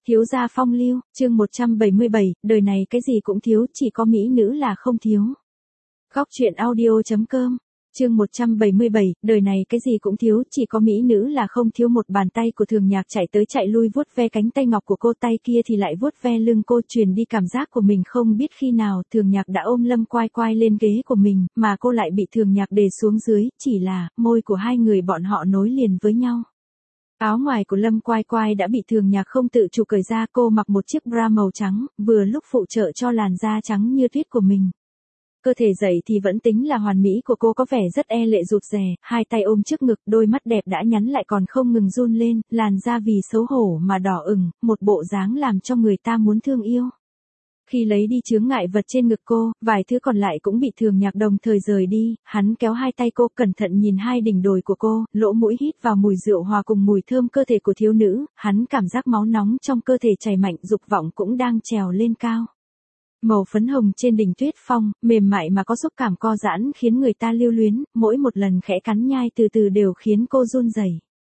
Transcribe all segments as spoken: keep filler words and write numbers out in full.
Thiếu gia phong lưu, chương một trăm bảy mươi bảy, đời này cái gì cũng thiếu, chỉ có mỹ nữ là không thiếu. Góc truyện audio.com, chương một trăm bảy mươi bảy, đời này cái gì cũng thiếu, chỉ có mỹ nữ là không thiếu. Một bàn tay của Thường Nhạc chạy tới chạy lui vuốt ve cánh tay ngọc của cô, tay kia thì lại vuốt ve lưng cô, truyền đi cảm giác của mình. Không biết khi nào Thường Nhạc đã ôm Lâm Quai Quai lên ghế của mình, mà cô lại bị Thường Nhạc đè xuống dưới, chỉ là môi của hai người bọn họ nối liền với nhau. Áo ngoài của Lâm Quai Quai đã bị Thường Nhạc không tự chủ cởi ra, cô mặc một chiếc bra màu trắng, vừa lúc phụ trợ cho làn da trắng như tuyết của mình. Cơ thể dậy thì vẫn tính là hoàn mỹ của cô có vẻ rất e lệ rụt rè, hai tay ôm trước ngực, đôi mắt đẹp đã nhắn lại còn không ngừng run lên, làn da vì xấu hổ mà đỏ ửng, một bộ dáng làm cho người ta muốn thương yêu. Khi lấy đi chướng ngại vật trên ngực cô, vài thứ còn lại cũng bị Thường Nhạc đồng thời rời đi, hắn kéo hai tay cô, cẩn thận nhìn hai đỉnh đồi của cô, lỗ mũi hít vào mùi rượu hòa cùng mùi thơm cơ thể của thiếu nữ, hắn cảm giác máu nóng trong cơ thể chảy mạnh, dục vọng cũng đang trèo lên cao. Màu phấn hồng trên đỉnh tuyết phong, mềm mại mà có xúc cảm co giãn khiến người ta lưu luyến, mỗi một lần khẽ cắn nhai từ từ đều khiến cô run rẩy.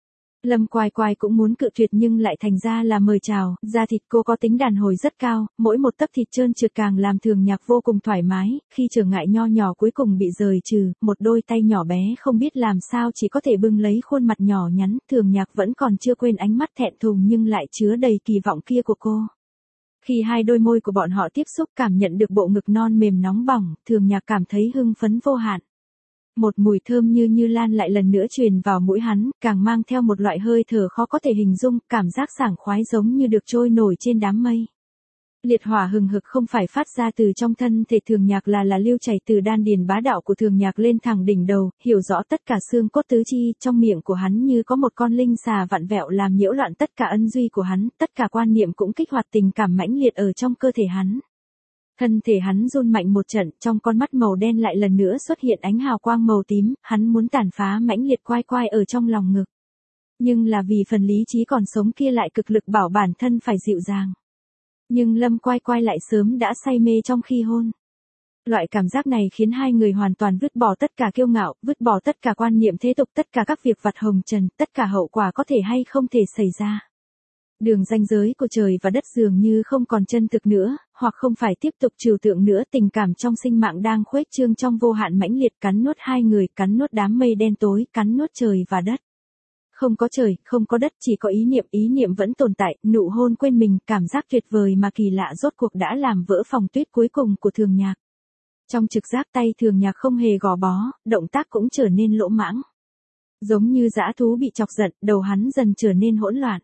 Lâm Quai Quai cũng muốn cự tuyệt nhưng lại thành ra là mời chào, da thịt cô có tính đàn hồi rất cao, mỗi một tấc thịt trơn trượt càng làm Thường Nhạc vô cùng thoải mái, khi trở ngại nho nhỏ cuối cùng bị rời trừ, một đôi tay nhỏ bé không biết làm sao chỉ có thể bưng lấy khuôn mặt nhỏ nhắn, Thường Nhạc vẫn còn chưa quên ánh mắt thẹn thùng nhưng lại chứa đầy kỳ vọng kia của cô. Khi hai đôi môi của bọn họ tiếp xúc, cảm nhận được bộ ngực non mềm nóng bỏng, Thường Nhạc cảm thấy hưng phấn vô hạn. Một mùi thơm như như lan lại lần nữa truyền vào mũi hắn, càng mang theo một loại hơi thở khó có thể hình dung, cảm giác sảng khoái giống như được trôi nổi trên đám mây. Liệt hỏa hừng hực không phải phát ra từ trong thân thể Thường Nhạc là là lưu chảy từ đan điền bá đạo của Thường Nhạc lên thẳng đỉnh đầu, hiểu rõ tất cả xương cốt tứ chi, trong miệng của hắn như có một con linh xà vặn vẹo làm nhiễu loạn tất cả ân duy của hắn, tất cả quan niệm cũng kích hoạt tình cảm mãnh liệt ở trong cơ thể hắn. Thân thể hắn run mạnh một trận, trong con mắt màu đen lại lần nữa xuất hiện ánh hào quang màu tím, hắn muốn tàn phá mãnh liệt Quai Quai ở trong lòng ngực. Nhưng là vì phần lý trí còn sống kia lại cực lực bảo bản thân phải dịu dàng. Nhưng Lâm Quai Quai lại sớm đã say mê trong khi hôn. Loại cảm giác này khiến hai người hoàn toàn vứt bỏ tất cả kiêu ngạo, vứt bỏ tất cả quan niệm thế tục, tất cả các việc vặt hồng trần, tất cả hậu quả có thể hay không thể xảy ra. Đường ranh giới của trời và đất dường như không còn chân thực nữa, hoặc không phải tiếp tục trừu tượng nữa, tình cảm trong sinh mạng đang khuếch trương trong vô hạn mãnh liệt, cắn nuốt hai người, cắn nuốt đám mây đen tối, cắn nuốt trời và đất. Không có trời, không có đất, chỉ có ý niệm, ý niệm vẫn tồn tại, nụ hôn quên mình, cảm giác tuyệt vời mà kỳ lạ rốt cuộc đã làm vỡ phòng tuyết cuối cùng của Thường Nhạc. Trong trực giác tay Thường Nhạc không hề gò bó, động tác cũng trở nên lỗ mãng. Giống như dã thú bị chọc giận, đầu hắn dần trở nên hỗn loạn.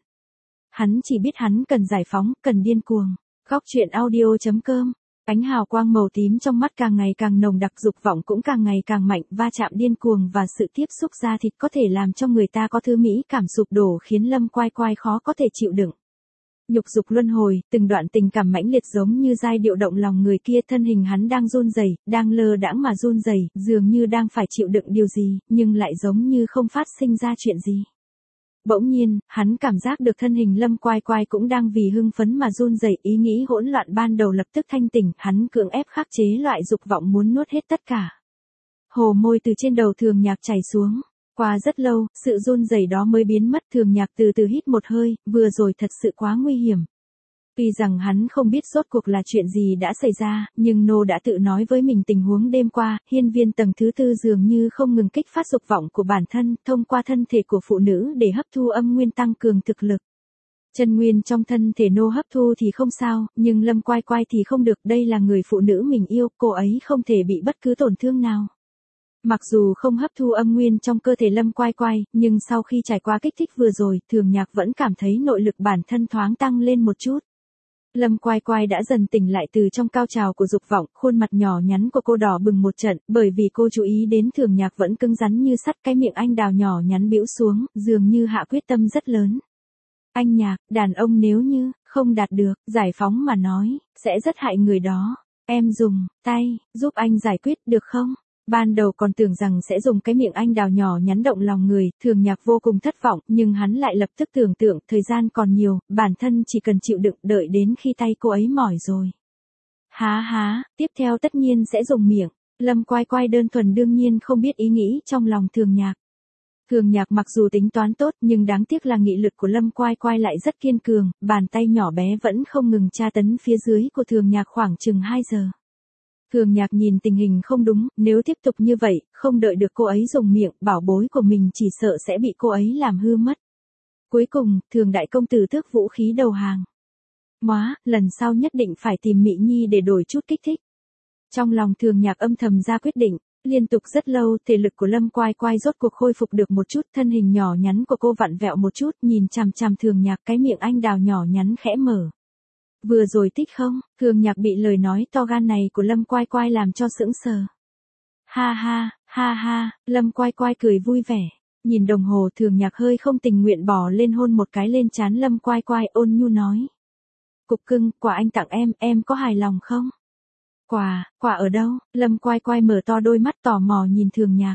Hắn chỉ biết hắn cần giải phóng, cần điên cuồng. Góc truyện audio.com, ánh hào quang màu tím trong mắt càng ngày càng nồng đặc, dục vọng cũng càng ngày càng mạnh, va chạm điên cuồng và sự tiếp xúc da thịt có thể làm cho người ta có thứ mỹ cảm sụp đổ khiến Lâm Quai Quai khó có thể chịu đựng. Nhục dục luân hồi, từng đoạn tình cảm mãnh liệt giống như giai điệu động lòng người kia, thân hình hắn đang run rẩy, đang lơ đãng mà run rẩy, dường như đang phải chịu đựng điều gì, nhưng lại giống như không phát sinh ra chuyện gì. Bỗng nhiên, hắn cảm giác được thân hình Lâm Quai Quai cũng đang vì hưng phấn mà run rẩy, ý nghĩ hỗn loạn ban đầu lập tức thanh tỉnh, hắn cưỡng ép khắc chế loại dục vọng muốn nuốt hết tất cả. Hồ môi từ trên đầu Thường Nhạc chảy xuống, qua rất lâu, sự run rẩy đó mới biến mất, Thường Nhạc từ từ hít một hơi, vừa rồi thật sự quá nguy hiểm. Tuy rằng hắn không biết rốt cuộc là chuyện gì đã xảy ra, nhưng Nô đã tự nói với mình tình huống đêm qua, hiên viên tầng thứ tư dường như không ngừng kích phát dục vọng của bản thân, thông qua thân thể của phụ nữ để hấp thu âm nguyên tăng cường thực lực. Chân nguyên trong thân thể Nô hấp thu thì không sao, nhưng Lâm Quai Quai thì không được, đây là người phụ nữ mình yêu, cô ấy không thể bị bất cứ tổn thương nào. Mặc dù không hấp thu âm nguyên trong cơ thể Lâm Quai Quai, nhưng sau khi trải qua kích thích vừa rồi, Thường Nhạc vẫn cảm thấy nội lực bản thân thoáng tăng lên một chút. Lâm Quai Quai đã dần tỉnh lại từ trong cao trào của dục vọng, khuôn mặt nhỏ nhắn của cô đỏ bừng một trận, bởi vì cô chú ý đến Thường Nhạc vẫn cứng rắn như sắt, cái miệng anh đào nhỏ nhắn bĩu xuống, dường như hạ quyết tâm rất lớn. Anh Nhạc, đàn ông nếu như không đạt được giải phóng mà nói, sẽ rất hại người đó. Em dùng tay giúp anh giải quyết được không? Ban đầu còn tưởng rằng sẽ dùng cái miệng anh đào nhỏ nhắn động lòng người, Thường Nhạc vô cùng thất vọng, nhưng hắn lại lập tức tưởng tượng, thời gian còn nhiều, bản thân chỉ cần chịu đựng, đợi đến khi tay cô ấy mỏi rồi. Há há, tiếp theo tất nhiên sẽ dùng miệng. Lâm Quai Quai đơn thuần đương nhiên không biết ý nghĩ trong lòng Thường Nhạc. Thường Nhạc mặc dù tính toán tốt nhưng đáng tiếc là nghị lực của Lâm Quai Quai lại rất kiên cường, bàn tay nhỏ bé vẫn không ngừng tra tấn phía dưới của Thường Nhạc khoảng chừng hai giờ. Thường Nhạc nhìn tình hình không đúng, nếu tiếp tục như vậy, không đợi được cô ấy dùng miệng, bảo bối của mình chỉ sợ sẽ bị cô ấy làm hư mất. Cuối cùng, Thường đại công tử tước vũ khí đầu hàng. Móa, lần sau nhất định phải tìm Mị Nhi để đổi chút kích thích. Trong lòng Thường Nhạc âm thầm ra quyết định, liên tục rất lâu, thể lực của Lâm Quai Quai rốt cuộc khôi phục được một chút, thân hình nhỏ nhắn của cô vặn vẹo một chút, nhìn chằm chằm Thường Nhạc, cái miệng anh đào nhỏ nhắn khẽ mở. Vừa rồi thích không? Thường Nhạc bị lời nói to gan này của Lâm Quai Quai làm cho sững sờ. Ha ha, ha ha, Lâm Quai Quai cười vui vẻ. Nhìn đồng hồ, Thường Nhạc hơi không tình nguyện bỏ lên hôn một cái lên trán Lâm Quai Quai, ôn nhu nói. Cục cưng, quà anh tặng em, em có hài lòng không? Quà, quà ở đâu? Lâm Quai Quai mở to đôi mắt tò mò nhìn Thường Nhạc.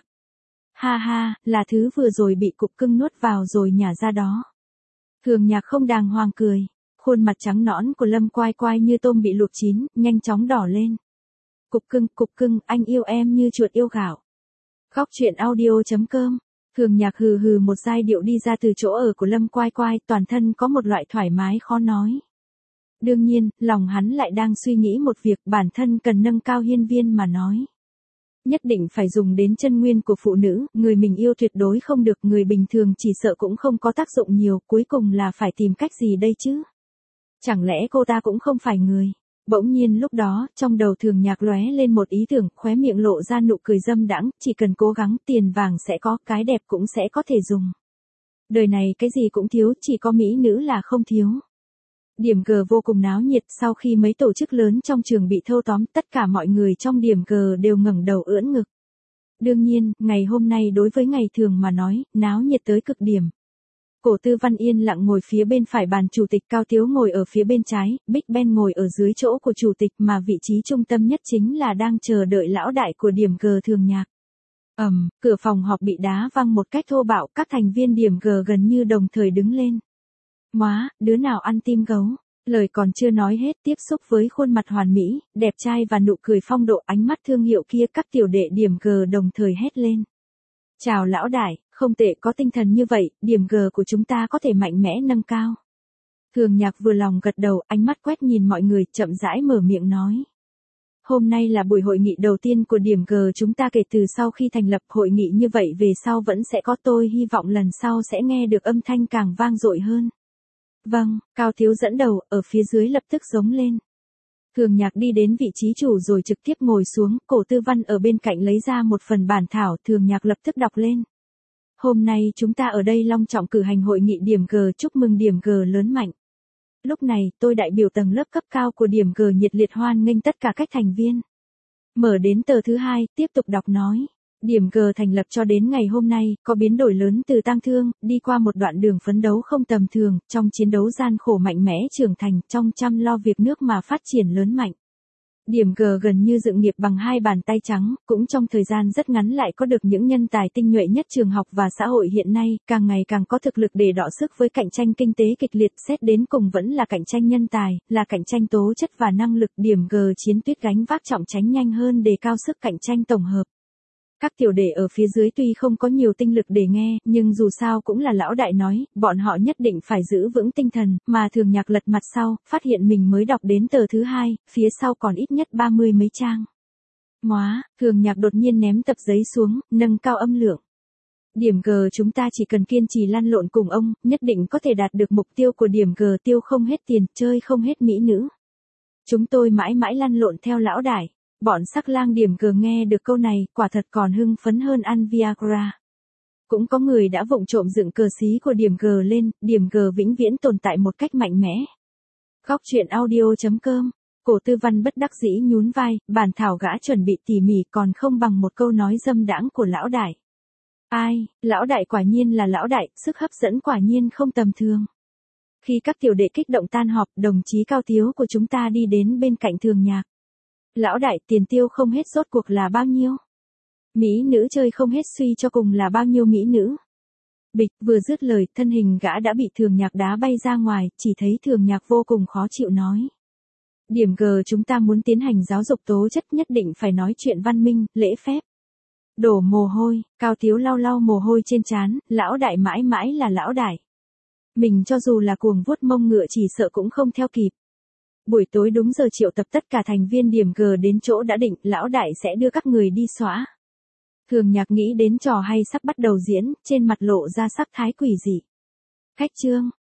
Ha ha, là thứ vừa rồi bị cục cưng nuốt vào rồi nhả ra đó. Thường Nhạc không đàng hoàng cười. Khuôn mặt trắng nõn của Lâm Quai Quai như tôm bị luộc chín, nhanh chóng đỏ lên. Cục cưng, cục cưng, anh yêu em như chuột yêu gạo. Khóc chuyện audio chấm com. Thường Nhạc hừ hừ một giai điệu đi ra từ chỗ ở của Lâm Quai Quai, toàn thân có một loại thoải mái khó nói. Đương nhiên, lòng hắn lại đang suy nghĩ một việc, bản thân cần nâng cao hiên viên mà nói. Nhất định phải dùng đến chân nguyên của phụ nữ, người mình yêu tuyệt đối không được, người bình thường chỉ sợ cũng không có tác dụng nhiều, cuối cùng là phải tìm cách gì đây chứ? Chẳng lẽ cô ta cũng không phải người? Bỗng nhiên lúc đó, trong đầu Thường Nhạc lóe lên một ý tưởng, khóe miệng lộ ra nụ cười dâm đãng, chỉ cần cố gắng, tiền vàng sẽ có, cái đẹp cũng sẽ có thể dùng. Đời này cái gì cũng thiếu, chỉ có mỹ nữ là không thiếu. Điểm G vô cùng náo nhiệt, sau khi mấy tổ chức lớn trong trường bị thâu tóm, tất cả mọi người trong điểm G đều ngẩng đầu ưỡn ngực. Đương nhiên, ngày hôm nay đối với ngày thường mà nói, náo nhiệt tới cực điểm. Cổ Tư Văn yên lặng ngồi phía bên phải bàn chủ tịch, Cao Tiếu ngồi ở phía bên trái, Big Ben ngồi ở dưới chỗ của chủ tịch, mà vị trí trung tâm nhất chính là đang chờ đợi lão đại của điểm G Thường Nhạc. Ầm, um, cửa phòng họp bị đá văng một cách thô bạo, các thành viên điểm G gần như đồng thời đứng lên. Móa, đứa nào ăn tim gấu? Lời còn chưa nói hết, tiếp xúc với khuôn mặt hoàn mỹ, đẹp trai và nụ cười phong độ, ánh mắt thương hiệu kia, các tiểu đệ điểm G đồng thời hét lên. Chào lão đại, không tệ, có tinh thần như vậy, điểm G của chúng ta có thể mạnh mẽ nâng cao. Thường Nhạc vừa lòng gật đầu, ánh mắt quét nhìn mọi người, chậm rãi mở miệng nói. Hôm nay là buổi hội nghị đầu tiên của điểm G chúng ta kể từ sau khi thành lập, hội nghị như vậy về sau vẫn sẽ có, tôi hy vọng lần sau sẽ nghe được âm thanh càng vang dội hơn. Vâng, Cao Thiếu dẫn đầu, ở phía dưới lập tức giống lên. Thường Nhạc đi đến vị trí chủ rồi trực tiếp ngồi xuống, Cổ Tư Văn ở bên cạnh lấy ra một phần bản thảo, Thường Nhạc lập tức đọc lên. Hôm nay chúng ta ở đây long trọng cử hành hội nghị điểm G, chúc mừng điểm G lớn mạnh. Lúc này, tôi đại biểu tầng lớp cấp cao của điểm G nhiệt liệt hoan nghênh tất cả các thành viên. Mở đến tờ thứ hai, tiếp tục đọc nói. Điểm G thành lập cho đến ngày hôm nay, có biến đổi lớn từ tang thương, đi qua một đoạn đường phấn đấu không tầm thường, trong chiến đấu gian khổ mạnh mẽ trưởng thành, trong chăm lo việc nước mà phát triển lớn mạnh. Điểm G gần như dựng nghiệp bằng hai bàn tay trắng, cũng trong thời gian rất ngắn lại có được những nhân tài tinh nhuệ nhất trường học và xã hội hiện nay, càng ngày càng có thực lực để đọ sức với cạnh tranh kinh tế kịch liệt, xét đến cùng vẫn là cạnh tranh nhân tài, là cạnh tranh tố chất và năng lực. Điểm G chiến tuyết gánh vác trọng trách nhanh hơn, đề cao sức cạnh tranh tổng hợp. Các tiểu đệ ở phía dưới tuy không có nhiều tinh lực để nghe, nhưng dù sao cũng là lão đại nói, bọn họ nhất định phải giữ vững tinh thần, mà Thường Nhạc lật mặt sau, phát hiện mình mới đọc đến tờ thứ hai, phía sau còn ít nhất ba mươi mấy trang. Móa, Thường Nhạc đột nhiên ném tập giấy xuống, nâng cao âm lượng. Điểm G chúng ta chỉ cần kiên trì lăn lộn cùng ông, nhất định có thể đạt được mục tiêu của điểm G, tiêu không hết tiền, chơi không hết mỹ nữ. Chúng tôi mãi mãi lăn lộn theo lão đại. Bọn sắc lang điểm G nghe được câu này, quả thật còn hưng phấn hơn ăn Viagra. Cũng có người đã vụng trộm dựng cờ xí của điểm G lên, điểm G vĩnh viễn tồn tại một cách mạnh mẽ. Khóc chuyện audio chấm com. Cổ Tư Văn bất đắc dĩ nhún vai, bản thảo gã chuẩn bị tỉ mỉ còn không bằng một câu nói dâm đãng của lão đại. Ai, lão đại quả nhiên là lão đại, sức hấp dẫn quả nhiên không tầm thường. Khi các tiểu đệ kích động tan họp, đồng chí Cao Tiếu của chúng ta đi đến bên cạnh Thường Nhạc. Lão đại, tiền tiêu không hết rốt cuộc là bao nhiêu? Mỹ nữ chơi không hết suy cho cùng là bao nhiêu mỹ nữ? Bịch, vừa dứt lời, thân hình gã đã bị Thường Nhạc đá bay ra ngoài, chỉ thấy Thường Nhạc vô cùng khó chịu nói. Điểm G chúng ta muốn tiến hành giáo dục tố chất, nhất định phải nói chuyện văn minh, lễ phép. Đổ mồ hôi, Cao Tiếu lau lau mồ hôi trên trán, lão đại mãi mãi là lão đại. Mình cho dù là cuồng vuốt mông ngựa chỉ sợ cũng không theo kịp. Buổi tối đúng giờ triệu tập tất cả thành viên điểm G đến chỗ đã định, lão đại sẽ đưa các người đi xóa. Thường Nhạc nghĩ đến trò hay sắp bắt đầu diễn, trên mặt lộ ra sắc thái quỷ dị. Khách trương,